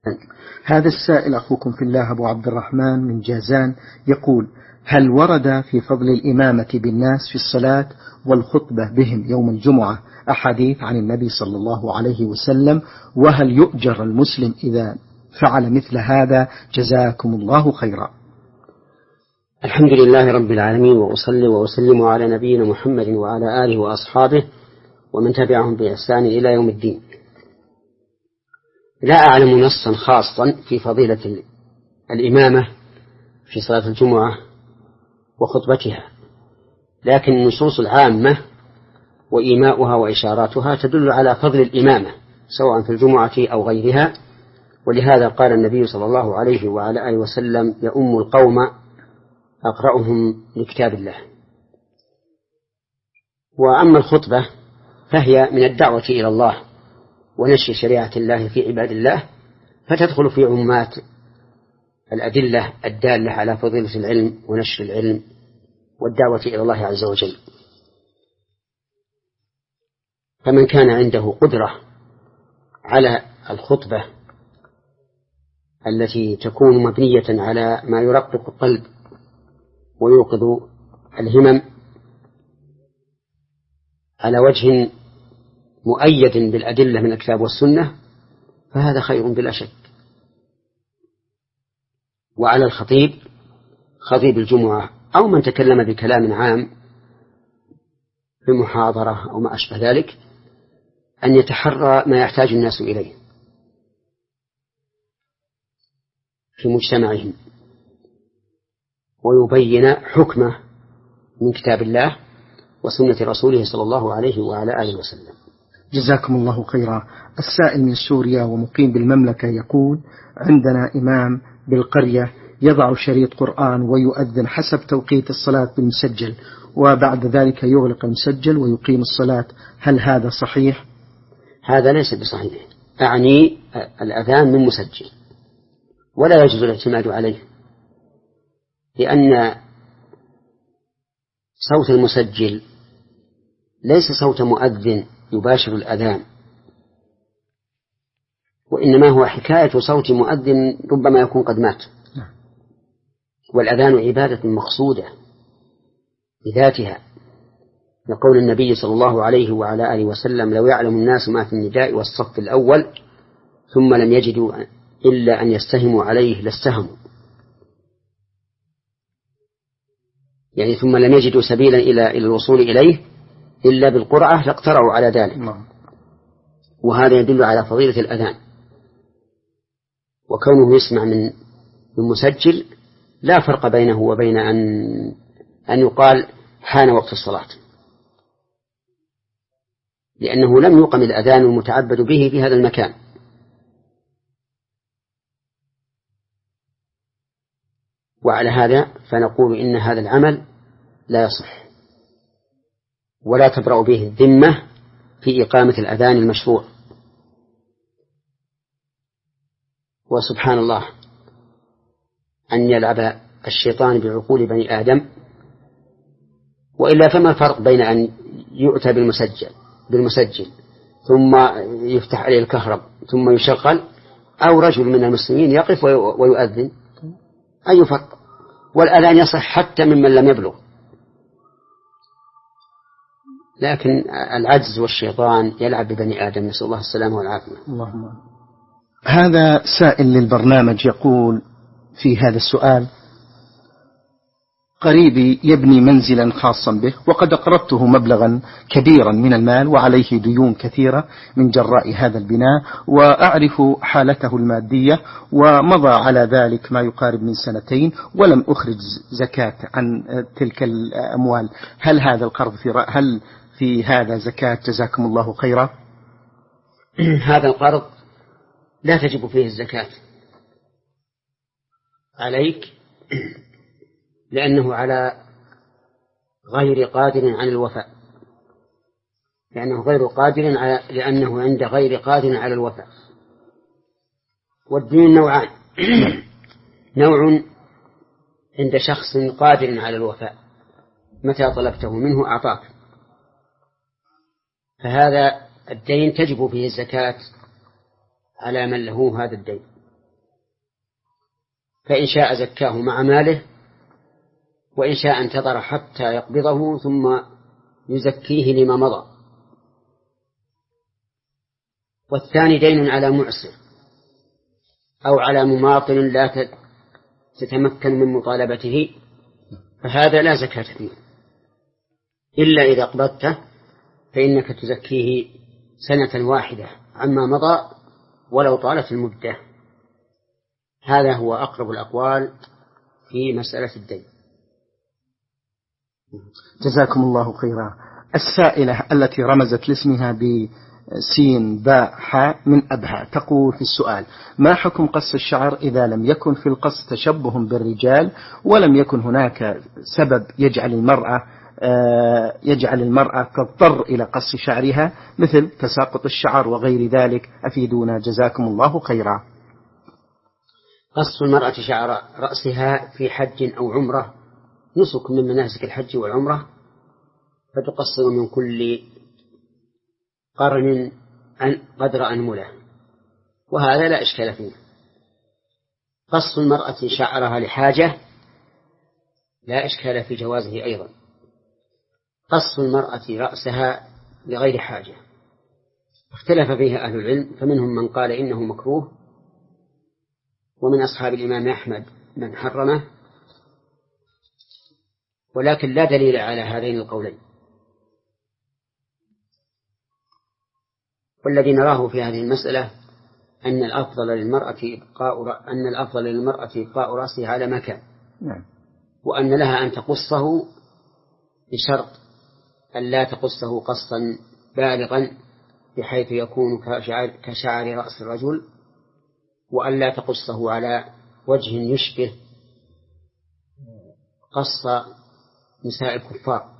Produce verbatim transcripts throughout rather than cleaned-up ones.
هذا السائل أخوكم في الله أبو عبد الرحمن من جازان يقول: هل ورد في فضل الإمامة بالناس في الصلاة والخطبة بهم يوم الجمعة أحاديث عن النبي صلى الله عليه وسلم؟ وهل يؤجر المسلم إذا فعل مثل هذا؟ جزاكم الله خيرا. الحمد لله رب العالمين، وأصلي وأسلم على نبينا محمد وعلى آله وأصحابه ومن تبعهم بإحسان إلى يوم الدين. لا أعلم نصا خاصا في فضيلة الإمامة في صلاة الجمعة وخطبتها، لكن النصوص العامة وإيماؤها وإشاراتها تدل على فضل الإمامة سواء في الجمعة أو غيرها، ولهذا قال النبي صلى الله عليه وعلى آله وسلم: يؤم القوم أقرأهم لكتاب الله. وأما الخطبة فهي من الدعوة إلى الله ونشر شريعة الله في عباد الله، فتدخل في عمومات الأدلة الدالة على فضيلة العلم ونشر العلم والدعوة إلى الله عز وجل. فمن كان عنده قدرة على الخطبة التي تكون مبنية على ما يرقق القلب ويوقظ الهمم على وجه مؤيد بالأدلة من الكتاب والسنة، فهذا خير بلا شك. وعلى الخطيب خطيب الجمعة أو من تكلم بكلام عام في محاضرة أو ما أشبه ذلك أن يتحرى ما يحتاج الناس إليه في مجتمعهم ويبين حكمه من كتاب الله وسنة رسوله صلى الله عليه وعلى آله وسلم. جزاكم الله خيرا. السائل من سوريا ومقيم بالمملكة يقول: عندنا إمام بالقرية يضع شريط قرآن ويؤذن حسب توقيت الصلاة بالمسجل، وبعد ذلك يغلق المسجل ويقيم الصلاة، هل هذا صحيح؟ هذا ليس بصحيح، أعني الأذان من مسجل، ولا يجوز الاعتماد عليه، لأن صوت المسجل ليس صوت مؤذن يباشر الأذان، وإنما هو حكاية صوت مؤذن ربما يكون قد مات. والأذان عبادة مقصودة بذاتها، لقول النبي صلى الله عليه وعلى آله وسلم: لو يعلم الناس ما في النداء والصف الأول ثم لم يجدوا إلا أن يستهموا عليه لاستهموا، يعني ثم لم يجدوا سبيلا إلى إلى الوصول إليه إلا بالقرعة لاقترعوا على ذلك. وهذا يدل على فضيلة الأذان، وكونه يسمع من من مسجل لا فرق بينه وبين أن أن يقال حان وقت الصلاة، لأنه لم يقم الأذان المتعبد به في هذا المكان. وعلى هذا فنقول إن هذا العمل لا يصح ولا تبرأ به الذمة في إقامة الأذان المشروع. وسبحان الله أن يلعب الشيطان بعقول بني آدم، وإلا فما الفرق بين أن يؤتى بالمسجل بالمسجل ثم يفتح عليه الكهرب ثم يشغل، أو رجل من المسلمين يقف ويؤذن؟ أي فرق؟ والأذان يصح حتى ممن لم يبلغ، لكن العجز والشيطان يلعب ببني آدم، نسأل الله السلامة والعافية. اللهم. هذا سائل للبرنامج يقول في هذا السؤال: قريبي يبني منزلا خاصا به وقد أقرضته مبلغا كبيرا من المال وعليه ديون كثيرة من جراء هذا البناء، وأعرف حالته المادية، ومضى على ذلك ما يقارب من سنتين ولم أخرج زكاة عن تلك الأموال، هل هذا القرض في هل في هذا زكاة؟ جزاكم الله خيرا. هذا القرض لا تجب فيه الزكاة عليك، لأنه على غير قادر عن الوفاء، لأنه غير قادر على لأنه عند غير قادر على الوفاء. والدين نوعان: نوع عند شخص قادر على الوفاء متى طلبته منه أعطاك، فهذا الدين تجب فيه الزكاة على من له هذا الدين. فإن شاء زكاه مع ماله، وإن شاء انتظر حتى يقبضه ثم يزكيه لما مضى. والثاني دين على معسر أو على مماطل لا تتمكن من مطالبته، فهذا لا زكاة فيه إلا إذا قبضته، فإنك تزكيه سنة واحدة عما مضى ولو طالت المدة. هذا هو أقرب الأقوال في مسألة الدين. جزاكم الله خيرا. السائلة التي رمزت لاسمها بسين باء حاء من أبها تقول في السؤال: ما حكم قص الشعر إذا لم يكن في القص تشبه بالرجال ولم يكن هناك سبب يجعل المرأة يجعل المرأة تضطر إلى قص شعرها مثل تساقط الشعر وغير ذلك؟ أفيدونا جزاكم الله خيرا. قص المرأة شعر رأسها في حج أو عمرة نسك من مناسك الحج والعمرة، فتقصر من كل قرن قدر أنملة، وهذا لا إشكال فيه. قص المرأة شعرها لحاجة لا إشكال في جوازه أيضا. قص المرأة رأسها لغير حاجة اختلف فيها أهل العلم، فمنهم من قال إنه مكروه، ومن أصحاب الإمام أحمد من حرمه، ولكن لا دليل على هذين القولين. والذي نراه في هذه المسألة أن الأفضل للمرأة إبقاء أن الأفضل للمرأة إبقاء رأسها على مكان، وأن لها أن تقصه بشرط أن لا تقصه قصا بالغا بحيث يكون كشعر, كشعر رأس الرجل، وأن لا تقصه على وجه يشبه قص نساء الكفار.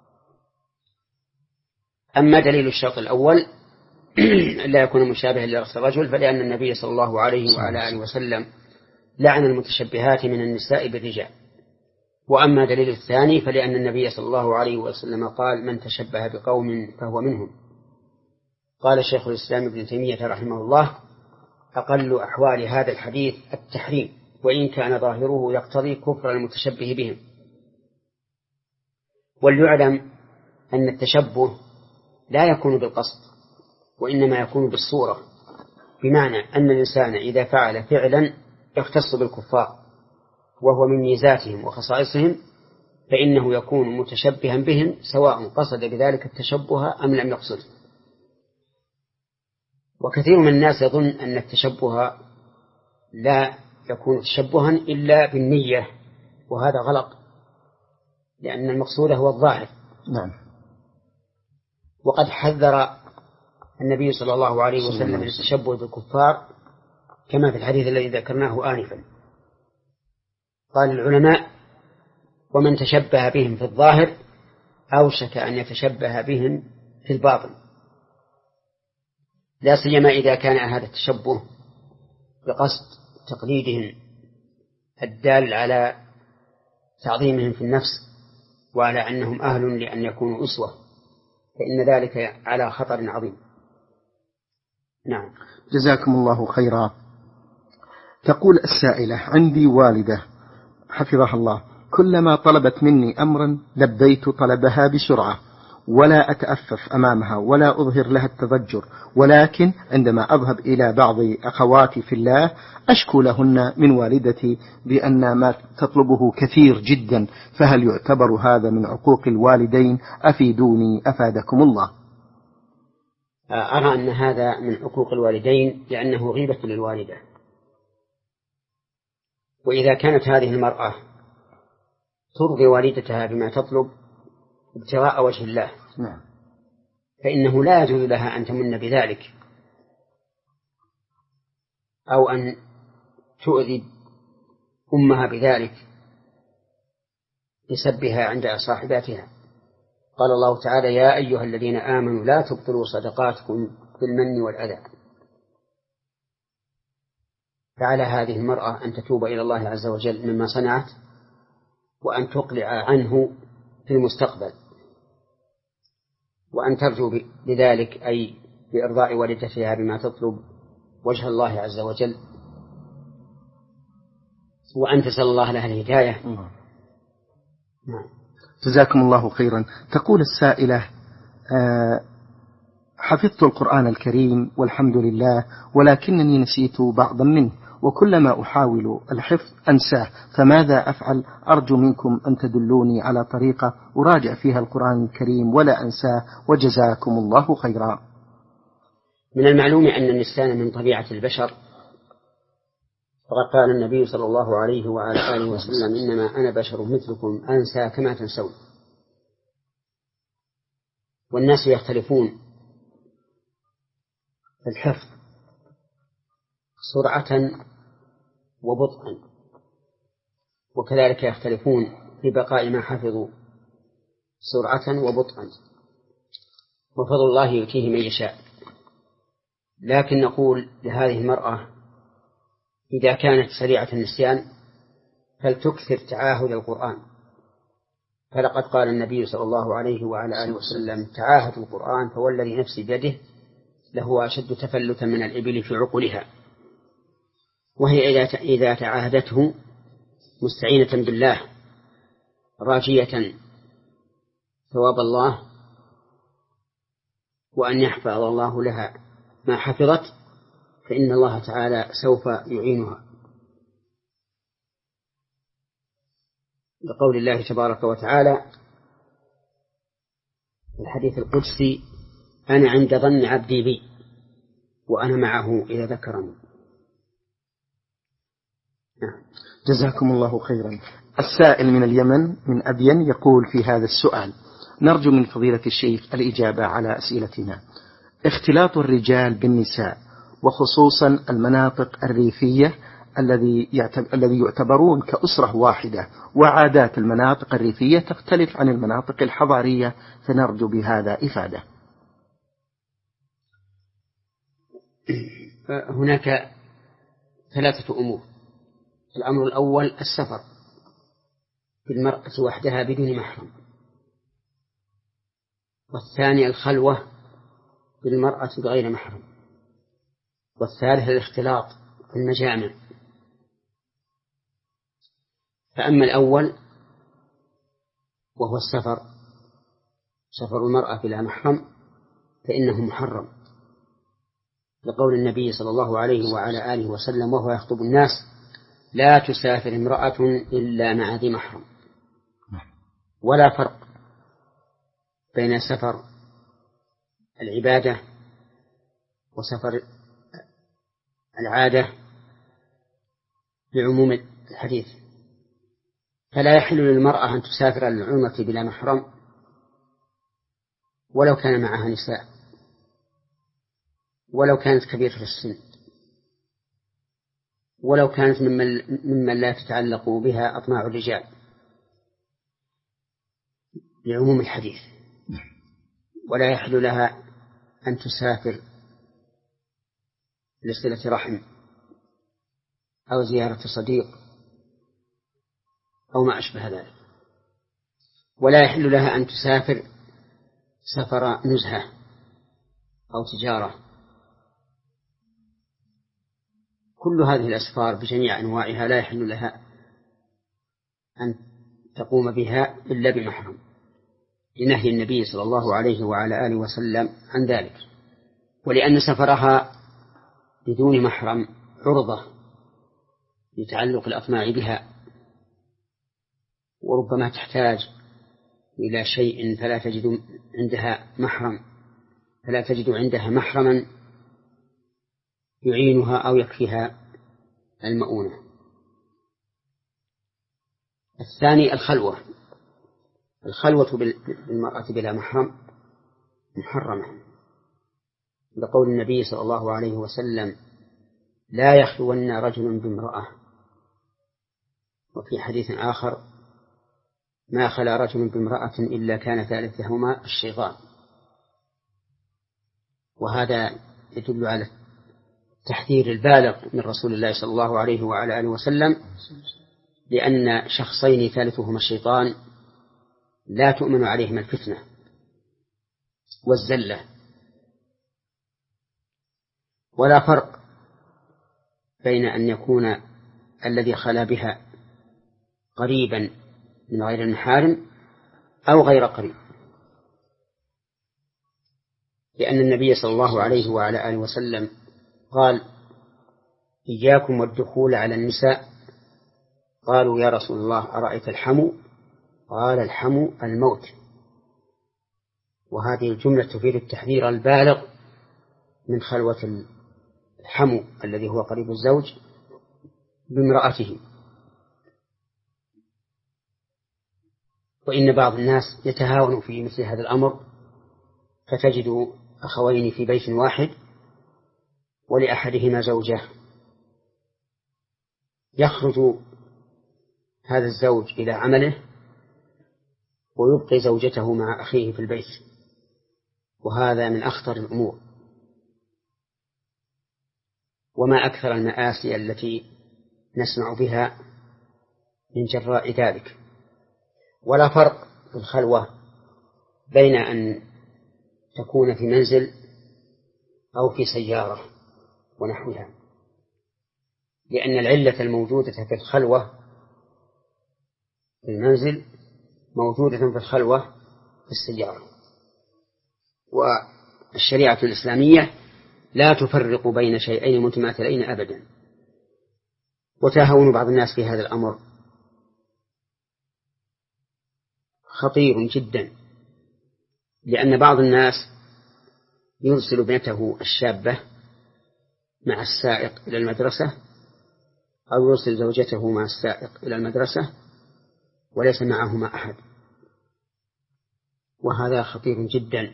أما دليل الشرط الأول لا يكون مشابها لرأس الرجل، فلأن النبي صلى الله عليه وعلى آله وسلم لعن المتشبهات من النساء بالرجال. وأما دليل الثاني فلأن النبي صلى الله عليه وسلم قال: من تشبه بقوم فهو منهم. قال شيخ الإسلام ابن تيمية رحمه الله: أقل أحوال هذا الحديث التحريم، وإن كان ظاهره يقتضي كفر المتشبه بهم. وليعلم أن التشبه لا يكون بالقصد، وإنما يكون بالصورة، بمعنى أن الإنسان إذا فعل فعلا يختص بالكفار وهو من ميزاتهم وخصائصهم فإنه يكون متشبها بهم، سواء قصد بذلك التشبه أم لم يقصد. وكثير من الناس يظن أن التشبه لا يكون تشبها إلا بالنية، وهذا غلط، لأن المقصود هو الظاهر. نعم. وقد حذر النبي صلى الله عليه وسلم من التشبه بالكفار كما في الحديث الذي ذكرناه آنفا. قال العلماء: ومن تشبه بهم في الظاهر أوشك أن يتشبه بهم في الباطن، لا سيما إذا كان هذا التشبه بقصد تقليدهم الدال على تعظيمهم في النفس وعلى أنهم أهل لأن يكونوا أسوة، فإن ذلك على خطر عظيم. نعم. جزاكم الله خيرا. تقول السائلة: عندي والدة حفظها الله كلما طلبت مني أمرا لبيت طلبها بسرعة ولا أتأفف أمامها ولا أظهر لها التضجر، ولكن عندما أذهب إلى بعض أخواتي في الله أشكو لهن من والدتي بأن ما تطلبه كثير جدا، فهل يعتبر هذا من عقوق الوالدين؟ أفيدوني أفادكم الله. أرى أن هذا من حقوق الوالدين لأنه غيبة للوالدة. وإذا كانت هذه المرأة ترضي والدتها بما تطلب ابتغاء وجه الله نعم. فإنه لا يجوز لها أن تمن بذلك أو أن تؤذي أمها بذلك لسبها عند صاحباتها. قال الله تعالى: يا أيها الذين آمنوا لا تبطلوا صدقاتكم بالمن والأذى. فعلى هذه المرأة أن تتوب إلى الله عز وجل مما صنعت، وأن تقلع عنه في المستقبل، وأن ترجو بذلك أي بإرضاء والدتها بما تطلب وجه الله عز وجل. وأن تسأل الله لها الهداية. نعم. جزاكم الله خيرا. تقول السائلة: آه حفظت القرآن الكريم والحمد لله، ولكنني نسيت بعضا منه، وكلما أحاول الحفظ أنساه، فماذا أفعل؟ أرجو منكم أن تدلوني على طريقة أراجع فيها القرآن الكريم ولا أنساه، وجزاكم الله خيرا. من المعلوم أن النسيان من طبيعة البشر، فقد قال النبي صلى الله عليه وعلى آله وسلم: إنما أنا بشر مثلكم أنسى كما تنسون. والناس يختلفون في الحفظ سرعة وبطئا، وكذلك يختلفون في بقاء ما حفظوا سرعة وبطئا، وفضل الله يؤتيه من يشاء. لكن نقول لهذه المرأة: إذا كانت سريعة النسيان فلتكثر تعاهد القرآن، فلقد قال النبي صلى الله عليه وعلى آله وسلم: تعاهد القرآن فوالذي نفسي بيده لهو أشد تفلتا من الإبل في عقلها. وهي إذا تعاهدته مستعينة بالله راجية ثواب الله وأن يحفظ الله لها ما حفظت، فإن الله تعالى سوف يعينها، لقول الله تبارك وتعالى في الحديث القدسي: أنا عند ظن عبدي بي وأنا معه إذا ذكرني. جزاكم الله خيرا. السائل من اليمن من أبين يقول في هذا السؤال: نرجو من فضيلة الشيخ الإجابة على أسئلتنا. اختلاط الرجال بالنساء، وخصوصا المناطق الريفية الذي الذي يعتبرون كأسرة واحدة، وعادات المناطق الريفية تختلف عن المناطق الحضارية، فنرجو بهذا إفادة. هناك ثلاثة أمور. الأمر الأول السفر بالمرأة وحدها بدون محرم، والثاني الخلوة بالمرأة بغير محرم، والثالث الاختلاط في المجامع. فأما الأول وهو السفر، سفر المرأة بلا محرم، فإنه محرم، لقول النبي صلى الله عليه وعلى آله وسلم وهو يخطب الناس: لا تسافر امرأة إلا مع ذي محرم. ولا فرق بين سفر العبادة وسفر العادة لعموم الحديث، فلا يحل للمرأة أن تسافر للعمرة بلا محرم ولو كان معها نساء، ولو كانت كبيرة في السن، ولو كانت ممن, ممن لا تتعلق بها أطماع الرجال، لعموم الحديث. ولا يحل لها أن تسافر لصلة رحم أو زيارة صديق أو ما أشبه ذلك. ولا يحل لها أن تسافر سفر نزهة أو تجارة. كل هذه الأسفار بجميع أنواعها لا يحل لها أن تقوم بها إلا بمحرم، لنهي النبي صلى الله عليه وعلى آله وسلم عن ذلك، ولأن سفرها بدون محرم عرضة لتعلق الأطماع بها، وربما تحتاج إلى شيء فلا تجد عندها محرم فلا تجد عندها محرما يعينها أو يكفيها المؤونة. الثاني الخلوة. الخلوة بالمرأة بلا محرم محرمة، لقول النبي صلى الله عليه وسلم: لا يخلون رجل بامرأة. وفي حديث آخر: ما خلا رجل بامرأة إلا كان ثالثهما الشيطان. وهذا يدل على التحذير البالغ من رسول الله صلى الله عليه وعلى آله وسلم، لأن شخصين ثالثهما الشيطان لا تؤمن عليهما الفتنة والزلة. ولا فرق بين أن يكون الذي خلا بها قريبا من غير المحارم أو غير قريب، لأن النبي صلى الله عليه وعلى آله وسلم قال: إياكم والدخول على النساء. قالوا: يا رسول الله أرأيت الحمو؟ قال: الحمو الموت. وهذه الجملة تفيد التحذير البالغ من خلوة الحمو الذي هو قريب الزوج بامرأته. وإن بعض الناس يتهاون في مثل هذا الأمر، فتجد أخوين في بيت واحد ولأحدهما زوجة، يخرج هذا الزوج إلى عمله ويبقي زوجته مع أخيه في البيت، وهذا من أخطر الأمور. وما أكثر المآسي التي نسمع بها من جراء ذلك. ولا فرق في الخلوة بين أن تكون في منزل أو في سيارة ونحوها، لأن العلة الموجودة في الخلوة في المنزل موجودة في الخلوة في السيارة. والشريعة الإسلامية لا تفرق بين شيئين متماثلين أبدا. وتهاون بعض الناس في هذا الأمر خطير جدا، لأن بعض الناس يرسل ابنته الشابة مع السائق إلى المدرسة، أو يرسل زوجته مع السائق إلى المدرسة وليس معهما أحد، وهذا خطير جدا.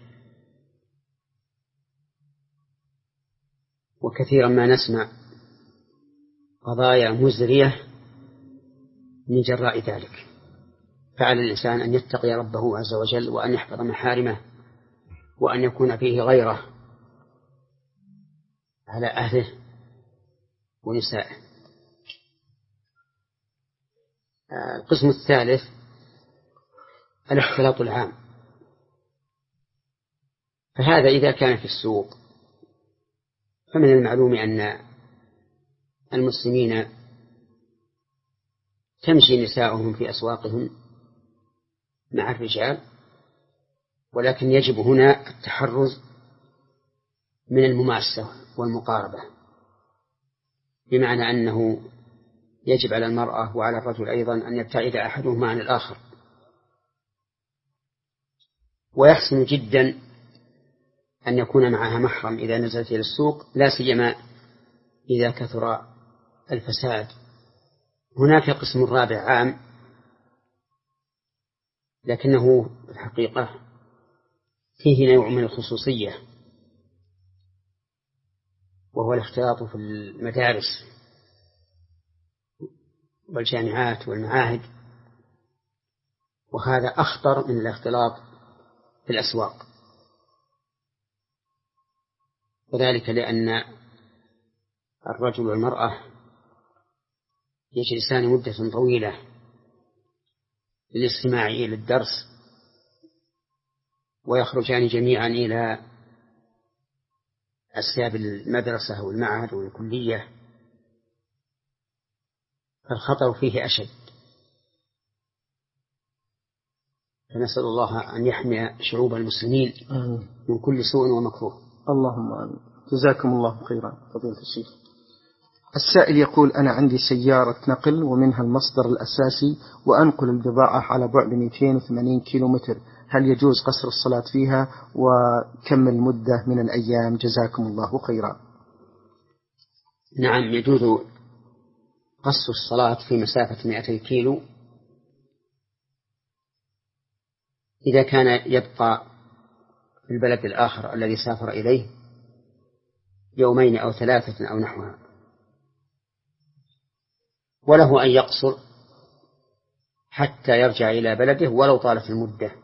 وكثيرا ما نسمع قضايا مزرية من جراء ذلك. فعلى الإنسان أن يتقي ربه عز وجل، وأن يحفظ محارمه، وأن يكون فيه غيره على أهله ونسائه. القسم الثالث الاختلاط العام. فهذا إذا كان في السوق، فمن المعلوم أن المسلمين تمشي نساؤهم في أسواقهم مع الرجال، ولكن يجب هنا التحرز من المماسة والمقاربة، بمعنى أنه يجب على المرأة وعلى الرجل أيضا أن يبتعد أحدهما عن الآخر. ويحسن جدا أن يكون معها محرم إذا نزلت إلى السوق، لا سيما إذا كثر الفساد. هناك قسم رابع عام، لكنه في الحقيقة فيه نوع من الخصوصية، وهو الاختلاط في المدارس والجامعات والمعاهد، وهذا أخطر من الاختلاط في الأسواق، وذلك لأن الرجل والمرأة يجلسان مدة طويلة للاستماع إلى الدرس، ويخرجان جميعا إلى أسياب المدرسة والمعهد والكلية، فالخطر فيه أشد. فنسأل الله أن يحمي شعوب المسلمين من كل سوء ومكروه. اللهم آمين. جزاكم الله خيرا فضيلة الشيخ. السائل يقول: أنا عندي سيارة نقل ومنها المصدر الأساسي، وأنقل البضاعة على بعد مئتين وثمانين كيلومتر، هل يجوز قصر الصلاة فيها؟ وكم المدة من الأيام؟ جزاكم الله خيرا. نعم، يجوز قصر الصلاة في مسافة مئتي كيلو إذا كان يبقى في البلد الآخر الذي سافر إليه يومين أو ثلاثة أو نحوها، وله أن يقصر حتى يرجع إلى بلده ولو طالت المدة،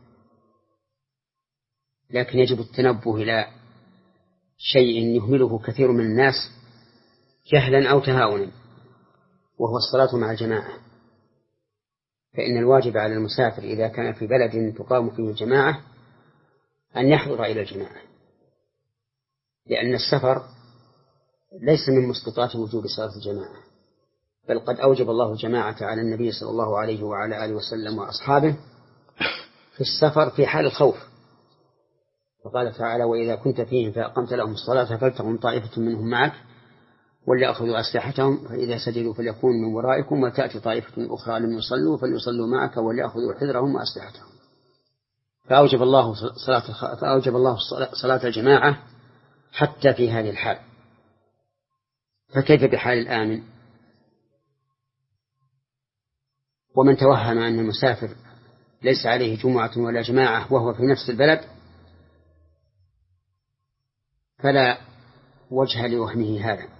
لكن يجب التنبه إلى شيء يهمله كثير من الناس جهلا أو تهاونا، وهو الصلاة مع الجماعة. فإن الواجب على المسافر إذا كان في بلد تقام فيه الجماعة أن يحضر إلى الجماعة، لأن السفر ليس من مسقطات وجوب صلاة الجماعة، بل قد أوجب الله الجماعة على النبي صلى الله عليه وعلى آله وسلم وأصحابه في السفر في حال الخوف، فقال تعالى: وإذا كنت فيهم فأقمت لهم الصلاة فلتقم طائفة منهم معك وليأخذوا أسلحتهم فإذا سجدوا فليكونوا من ورائكم وتأتي طائفة أخرى لم يصلوا فليصلوا معك وليأخذوا حذرهم وأسلحتهم. فأوجب الله صلاة فأوجب الله صلاة الجماعة حتى في هذه الحال. فكيف بحال الآمن؟ ومن توهم أن المسافر ليس عليه جمعة ولا جماعة وهو في نفس البلد فلا وجه لوهمه هذا.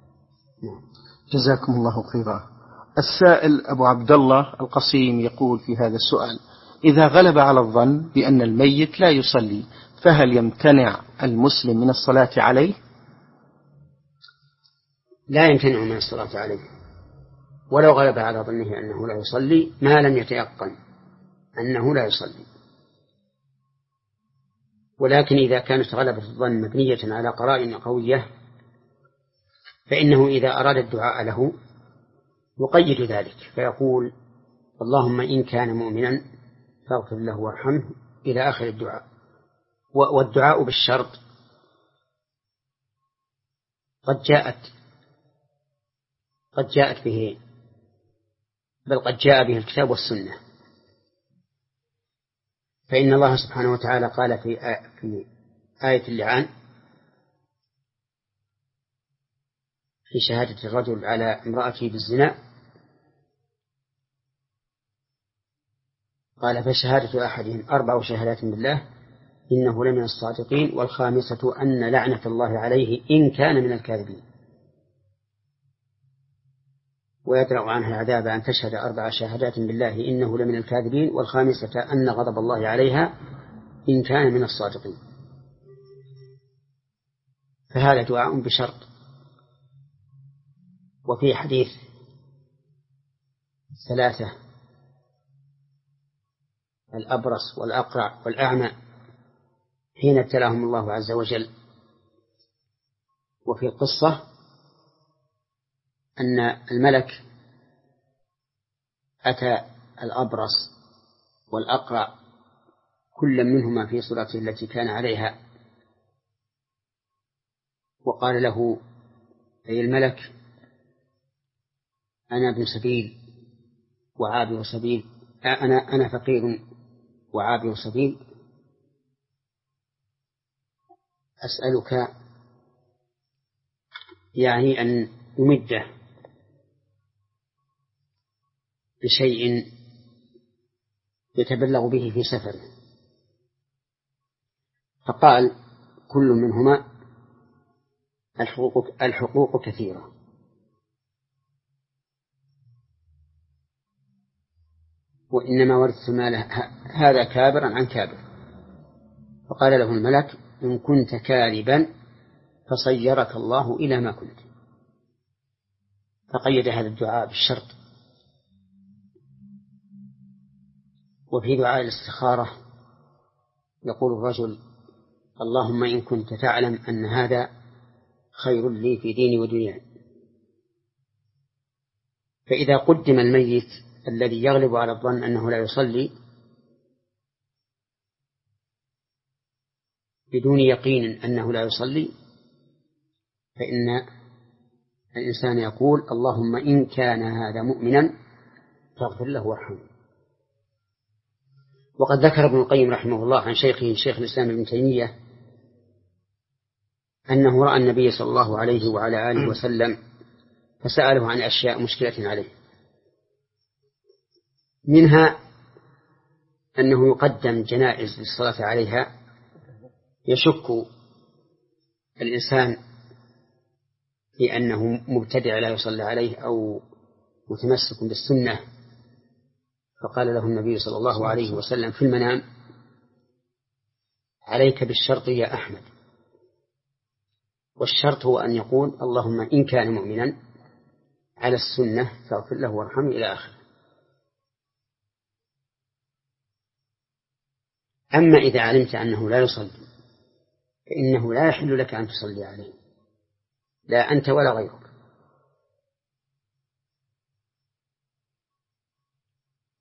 جزاكم الله خيرا. السائل أبو عبد الله القصيم يقول في هذا السؤال: إذا غلب على الظن بأن الميت لا يصلي فهل يمتنع المسلم من الصلاة عليه؟ لا يمتنع من الصلاة عليه ولو غلب على ظنه أنه لا يصلي ما لم يتيقن أنه لا يصلي. ولكن إذا كانت غلبة الظن مبنية على قرائن قوية فإنه إذا أراد الدعاء له يقيد ذلك فيقول: اللهم إن كان مؤمنا فاغفر له وارحمه إلى آخر الدعاء. والدعاء بالشرط قد جاءت قد جاءت به بل قد جاء به الكتاب والسنة. فإن الله سبحانه وتعالى قال في في آية اللعان في شهادة الرجل على امرأته بالزنا، قال: فشهادة أحدهم أربع شهادات بالله إنه لمن الصادقين والخامسة أن لعنة الله عليه إن كان من الكاذبين. ويدرأ عنها العذاب أن تشهد أربع شهادات بالله إنه لمن الكاذبين والخامسة أن غضب الله عليها إن كان من الصادقين. فهذا دعاء بشرط. وفي حديث ثلاثة: الأبرص والأقرع والأعمى حين ابتلاهم الله عز وجل. وفي القصة أن الملك أتى الأبرص والأقرع كل منهما في صورته التي كان عليها، وقال له أي الملك: أنا ابن سبيل وعابر سبيل أنا أنا فقير وعابر سبيل، أسألك يعني أن يمده بشيء يتبلغ به في سفره. فقال كل منهما: الحقوق, الحقوق كثيرة. وإنما ورثت ماله هذا كابرا عن كابر. فقال له الملك: إن كنت كاذبا فصيرك الله إلى ما كنت. فقيد هذا الدعاء بالشرط. وفي دعاء الاستخارة يقول الرجل: اللهم إن كنت تعلم أن هذا خير لي في ديني ودنياي. فإذا قدم الميت الذي يغلب على الظن أنه لا يصلي بدون يقين أنه لا يصلي فإن الإنسان يقول: اللهم إن كان هذا مؤمنا فاغفر له وارحمه. وقد ذكر ابن القيم رحمه الله عن شيخه شيخ الإسلام ابن تيمية أنه رأى النبي صلى الله عليه وعلى آله وسلم فسأله عن أشياء مشكلة عليه، منها أنه يقدم جنائز للصلاة عليها يشك الإنسان في أنه مبتدع لا يصلي عليه أو متمسك بالسنة. فقال له النبي صلى الله عليه وسلم في المنام: عليك بالشرط يا أحمد. والشرط هو أن يقول: اللهم إن كان مؤمنا على السنة فاغفر له وارحمه إلى آخره. أما إذا علمت أنه لا يصلي فإنه لا يحل لك أن تصلي عليه، لا أنت ولا غيرك.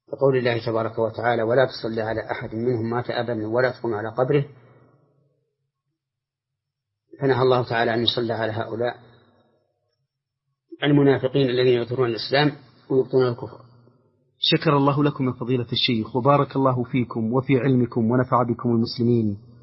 كقول الله تبارك وتعالى ولا تصلي على أحد منهم مات أبدا ولا تقم على قبره، فنهى الله تعالى أن يصلى على هؤلاء المنافقين الذين يظهرون الإسلام ويبطنون الكفر. شكر الله لكم من فضيلة الشيخ، وبارك الله فيكم وفي علمكم ونفع بكم المسلمين.